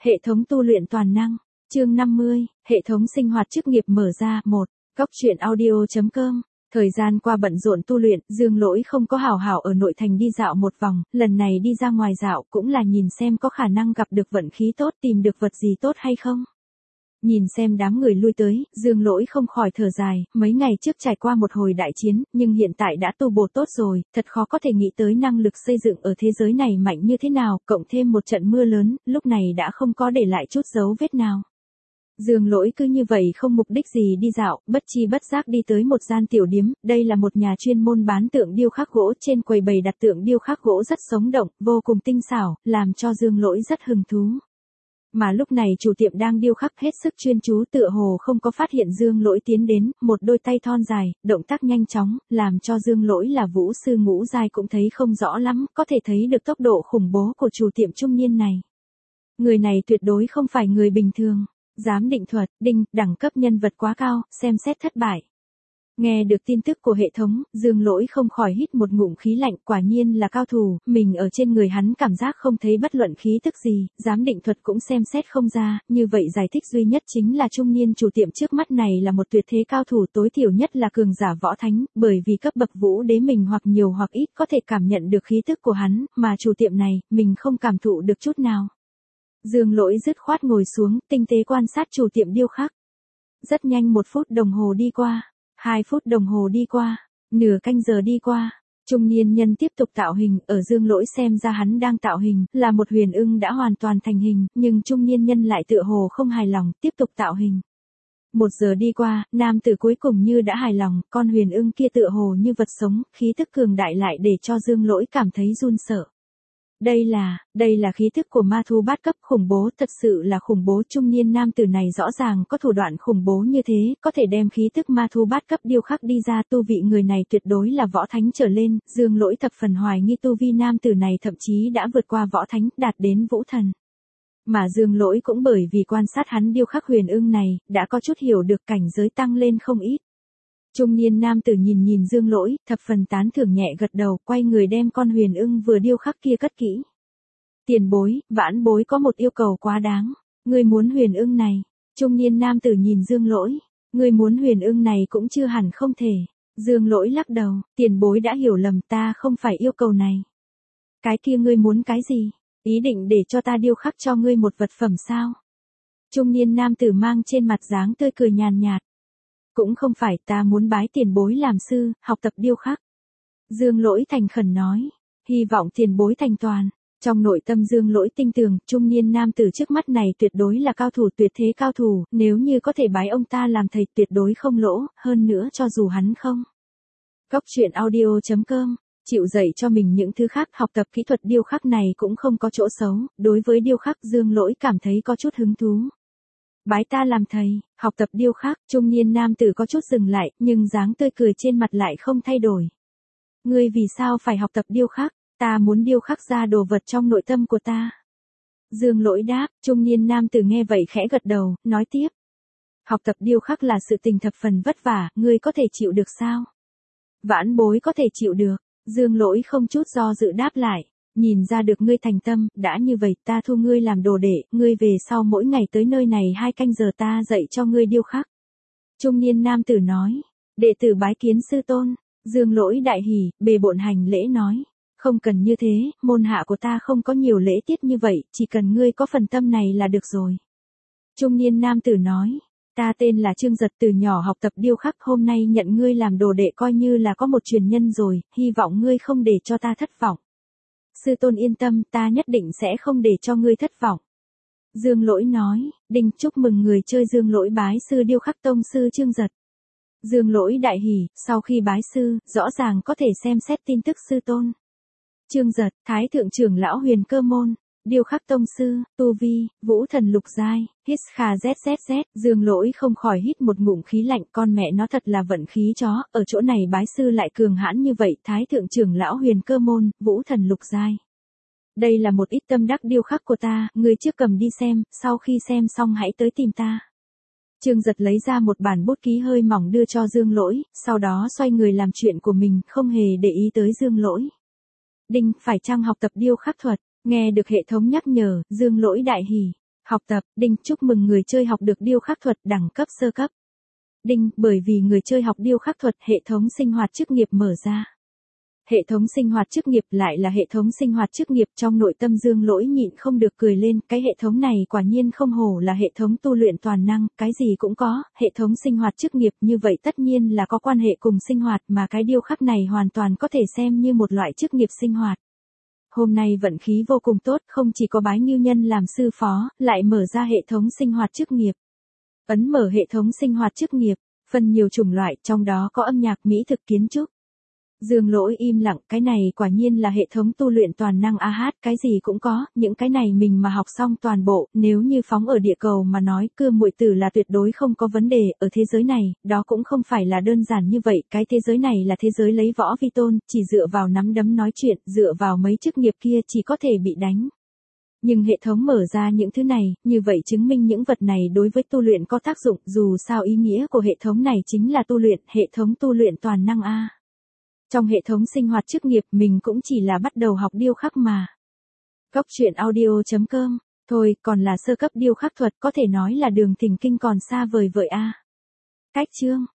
Hệ thống tu luyện toàn năng, chương 50, hệ thống sinh hoạt chức nghiệp mở ra. 1. Góc truyện audio.com. Thời gian qua bận rộn tu luyện, Dương Lỗi không có hào hảo ở nội thành đi dạo một vòng, lần này đi ra ngoài dạo cũng là nhìn xem có khả năng gặp được vận khí tốt, tìm được vật gì tốt hay không. Nhìn xem đám người lui tới, Dương Lỗi không khỏi thở dài, mấy ngày trước trải qua một hồi đại chiến, nhưng hiện tại đã tu bổ tốt rồi, thật khó có thể nghĩ tới năng lực xây dựng ở thế giới này mạnh như thế nào, cộng thêm một trận mưa lớn, lúc này đã không có để lại chút dấu vết nào. Dương Lỗi cứ như vậy không mục đích gì đi dạo, bất chi bất giác đi tới một gian tiểu điếm, đây là một nhà chuyên môn bán tượng điêu khắc gỗ, trên quầy bày đặt tượng điêu khắc gỗ rất sống động, vô cùng tinh xảo, làm cho Dương Lỗi rất hứng thú. Mà lúc này chủ tiệm đang điêu khắc hết sức chuyên chú, tựa hồ không có phát hiện Dương Lỗi tiến đến, một đôi tay thon dài, động tác nhanh chóng, làm cho Dương Lỗi là vũ sư ngũ giai cũng thấy không rõ lắm, có thể thấy được tốc độ khủng bố của chủ tiệm trung niên này. Người này tuyệt đối không phải người bình thường. Giám định thuật, đinh, đẳng cấp nhân vật quá cao, xem xét thất bại. Nghe được tin tức của hệ thống, Dương Lỗi không khỏi hít một ngụm khí lạnh, quả nhiên là cao thủ, mình ở trên người hắn cảm giác không thấy bất luận khí tức gì, giám định thuật cũng xem xét không ra, như vậy giải thích duy nhất chính là trung niên chủ tiệm trước mắt này là một tuyệt thế cao thủ, tối thiểu nhất là cường giả võ thánh, bởi vì cấp bậc vũ đế mình hoặc nhiều hoặc ít có thể cảm nhận được khí tức của hắn, mà chủ tiệm này, mình không cảm thụ được chút nào. Dương Lỗi dứt khoát ngồi xuống, tinh tế quan sát chủ tiệm điêu khắc. Rất nhanh 1 phút đồng hồ đi qua, 2 phút đồng hồ đi qua, nửa canh giờ đi qua. Trung niên nhân tiếp tục tạo hình, ở Dương Lỗi xem ra hắn đang tạo hình, là một huyền ưng đã hoàn toàn thành hình, nhưng trung niên nhân lại tựa hồ không hài lòng, tiếp tục tạo hình. 1 giờ đi qua, nam tử cuối cùng như đã hài lòng, con huyền ưng kia tựa hồ như vật sống, khí tức cường đại lại để cho Dương Lỗi cảm thấy run sợ. Đây là khí thức của ma thú bát cấp, khủng bố, thật sự là khủng bố. Trung niên nam tử này rõ ràng có thủ đoạn khủng bố như thế, có thể đem khí thức ma thú bát cấp điêu khắc đi ra, tu vị người này tuyệt đối là võ thánh trở lên. Dương Lỗi thập phần hoài nghi tu vi nam tử này thậm chí đã vượt qua võ thánh, đạt đến vũ thần. Mà Dương Lỗi cũng bởi vì quan sát hắn điêu khắc huyền ưng này, đã có chút hiểu được cảnh giới tăng lên không ít. Trung niên nam tử nhìn Dương Lỗi, thập phần tán thưởng nhẹ gật đầu, quay người đem con huyền ưng vừa điêu khắc kia cất kỹ. Tiền bối, vãn bối có một yêu cầu quá đáng. Ngươi muốn huyền ưng này. Trung niên nam tử nhìn Dương Lỗi. Ngươi muốn huyền ưng này cũng chưa hẳn không thể. Dương Lỗi lắc đầu, tiền bối đã hiểu lầm, ta không phải yêu cầu này. Cái kia ngươi muốn cái gì? Ý định để cho ta điêu khắc cho ngươi một vật phẩm sao? Trung niên nam tử mang trên mặt dáng tươi cười nhàn nhạt. Cũng không phải, ta muốn bái tiền bối làm sư, học tập điêu khắc. Dương Lỗi thành khẩn nói, hy vọng tiền bối thành toàn. Trong nội tâm Dương Lỗi tinh tường, trung niên nam tử trước mắt này tuyệt đối là cao thủ, tuyệt thế cao thủ, nếu như có thể bái ông ta làm thầy tuyệt đối không lỗ, hơn nữa cho dù hắn không. Góc truyện audio.com, chịu dạy cho mình những thứ khác, học tập kỹ thuật điêu khắc này cũng không có chỗ xấu, đối với điêu khắc Dương Lỗi cảm thấy có chút hứng thú. Bái ta làm thầy, học tập điêu khắc, trung niên nam tử có chút dừng lại, nhưng dáng tươi cười trên mặt lại không thay đổi. Ngươi vì sao phải học tập điêu khắc? Ta muốn điêu khắc ra đồ vật trong nội tâm của ta. Dương Lỗi đáp, trung niên nam tử nghe vậy khẽ gật đầu, nói tiếp. Học tập điêu khắc là sự tình thập phần vất vả, ngươi có thể chịu được sao? Vãn bối có thể chịu được. Dương Lỗi không chút do dự đáp lại. Nhìn ra được ngươi thành tâm, đã như vậy ta thu ngươi làm đồ đệ, ngươi về sau mỗi ngày tới nơi này 2 canh giờ ta dạy cho ngươi điêu khắc. Trung niên nam tử nói, đệ tử bái kiến sư tôn. Dương Lỗi đại hỉ, bề bộn hành lễ nói, không cần như thế, môn hạ của ta không có nhiều lễ tiết như vậy, chỉ cần ngươi có phần tâm này là được rồi. Trung niên nam tử nói, ta tên là Trương Giật, từ nhỏ học tập điêu khắc, hôm nay nhận ngươi làm đồ đệ coi như là có một truyền nhân rồi, hy vọng ngươi không để cho ta thất vọng. Sư tôn yên tâm, ta nhất định sẽ không để cho ngươi thất vọng. Dương Lỗi nói, đinh, chúc mừng người chơi Dương Lỗi bái sư điêu khắc tông sư Trương Giật. Dương Lỗi đại hỉ, sau khi bái sư, rõ ràng có thể xem xét tin tức sư tôn. Trương Giật, Thái thượng trưởng lão Huyền Cơ môn, điêu khắc tông sư, tu vi, vũ thần lục giai, hít kha zzz, Dương Lỗi không khỏi hít một ngụm khí lạnh, con mẹ nó thật là vận khí chó, ở chỗ này bái sư lại cường hãn như vậy, Thái thượng trưởng lão Huyền Cơ môn, vũ thần lục giai. Đây là một ít tâm đắc điêu khắc của ta, ngươi trước cầm đi xem, sau khi xem xong hãy tới tìm ta. Trương Giật lấy ra một bản bút ký hơi mỏng đưa cho Dương Lỗi, sau đó xoay người làm chuyện của mình, không hề để ý tới Dương Lỗi. Đinh, phải chăng học tập điêu khắc thuật? Nghe được hệ thống nhắc nhở, Dương Lỗi đại hỉ. Học tập, đinh, chúc mừng người chơi học được điêu khắc thuật đẳng cấp sơ cấp. Đinh, bởi vì người chơi học điêu khắc thuật, hệ thống sinh hoạt chức nghiệp mở ra. Hệ thống sinh hoạt chức nghiệp lại là hệ thống sinh hoạt chức nghiệp, trong nội tâm Dương Lỗi nhịn không được cười lên, cái hệ thống này quả nhiên không hổ là hệ thống tu luyện toàn năng, cái gì cũng có, hệ thống sinh hoạt chức nghiệp như vậy tất nhiên là có quan hệ cùng sinh hoạt, mà cái điêu khắc này hoàn toàn có thể xem như một loại chức nghiệp sinh hoạt. Hôm nay vận khí vô cùng tốt, không chỉ có bái Ngưu Nhân làm sư phó, lại mở ra hệ thống sinh hoạt chức nghiệp. Ấn mở hệ thống sinh hoạt chức nghiệp, phân nhiều chủng loại, trong đó có âm nhạc, mỹ thực, kiến trúc. Dương Lỗi im lặng, cái này quả nhiên là hệ thống tu luyện toàn năng a hát, cái gì cũng có, những cái này mình mà học xong toàn bộ, nếu như phóng ở địa cầu mà nói, cưa muội tử là tuyệt đối không có vấn đề, ở thế giới này, đó cũng không phải là đơn giản như vậy, cái thế giới này là thế giới lấy võ vi tôn, chỉ dựa vào nắm đấm nói chuyện, dựa vào mấy chức nghiệp kia chỉ có thể bị đánh. Nhưng hệ thống mở ra những thứ này, như vậy chứng minh những vật này đối với tu luyện có tác dụng, dù sao ý nghĩa của hệ thống này chính là tu luyện, hệ thống tu luyện toàn năng a. Trong hệ thống sinh hoạt chức nghiệp mình cũng chỉ là bắt đầu học điêu khắc mà. Góc truyện audio.com, thôi còn là sơ cấp điêu khắc thuật, có thể nói là đường thỉnh kinh còn xa vời vợi a. Cách chương